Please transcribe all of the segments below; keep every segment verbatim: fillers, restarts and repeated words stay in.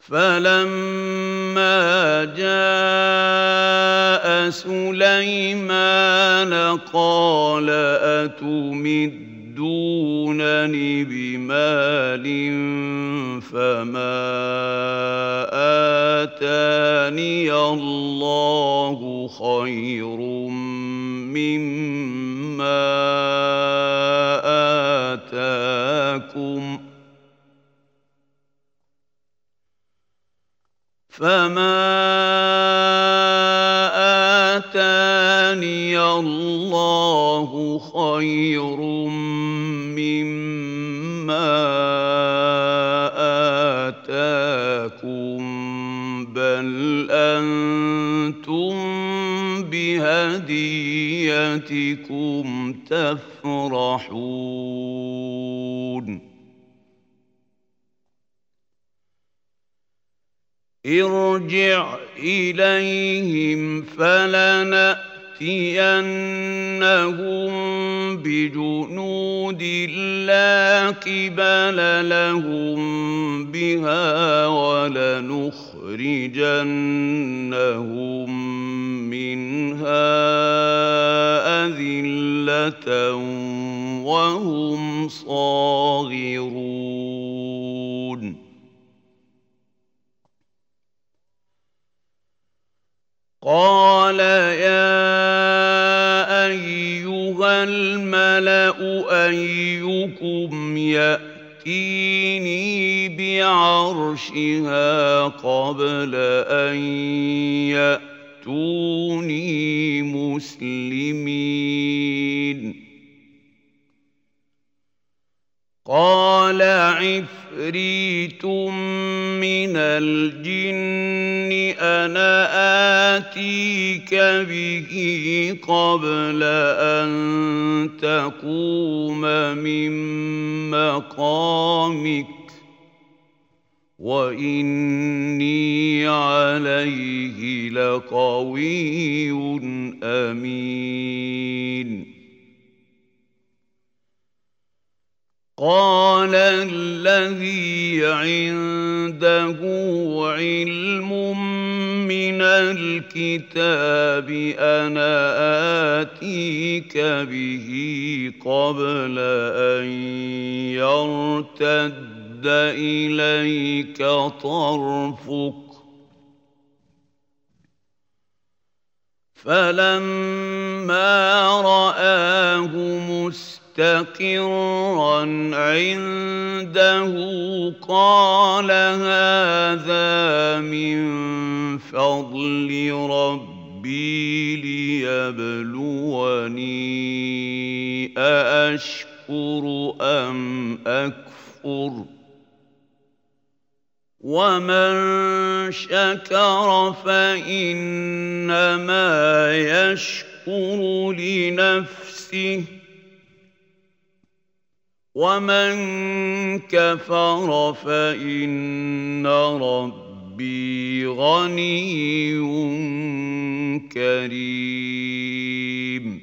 فلما جاء سليمان قال أتمدونني بمال فما آتاني الله خير مما آتاكم فما آتاني الله خير مما آتاكم بل أنتم بهديتكم تفرحون ارجع إليهم فلنأتينهم بجنود لا قبل لهم بها ولنخرجنهم منها أذلة وهم صاغرون قال يا أيها الملأ أيكم يأتيني بعرشها قبل أن يأتوني مسلمين قال عفريت من الجن أنا آتيك به قبل أن تقوم من مقامك وإني عليه لقوي أمين قال الذي عنده علم من الكتاب أنا آتيك به قبل أن يرتد إليك طرفك فلما رآه مستقيما مستقرا عنده قال هذا من فضل ربي ليبلوني أأشكر أم أكفر ومن شكر فإنما يشكر لنفسه ومن كفر فإن ربي غني كريم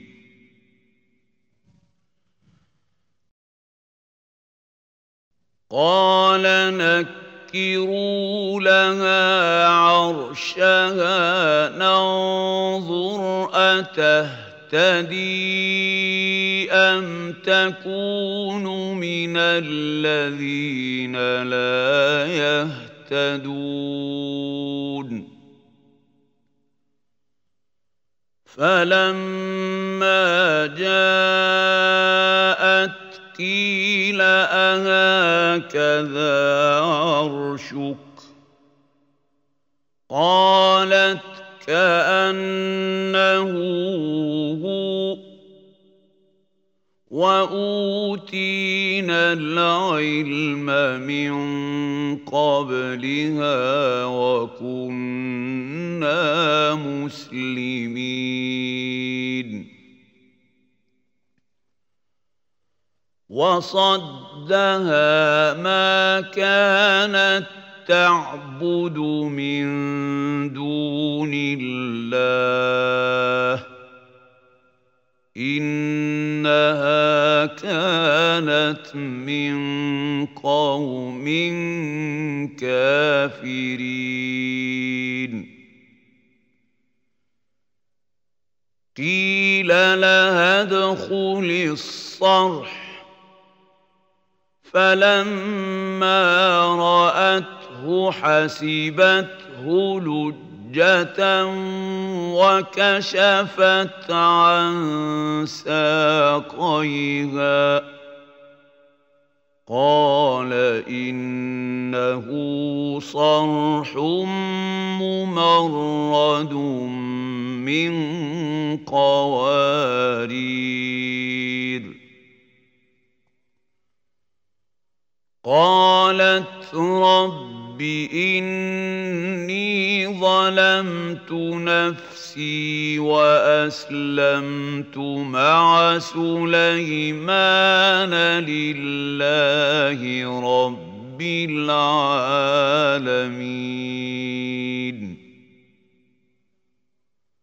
قال نكروا لها عرشها ننظر أتهتدي تهتدي أم تكون من الذين لا يهتدون فلما جاءت قيل أهكذا عرشك قالت كأنه هو وأوتينا العلم من قبلها وكنا مسلمين وصدها ما كانت تعبد من دون الله إن إنها كانت من قوم كافرين قيل لها ادخل الصرح فلما رأته حسبته لجة وكشفت عن ساقيها قال إنه صرح ممرد من قوارير قالت رب إني ظلمت نفسي وأسلمت مع سليمان لله رب العالمين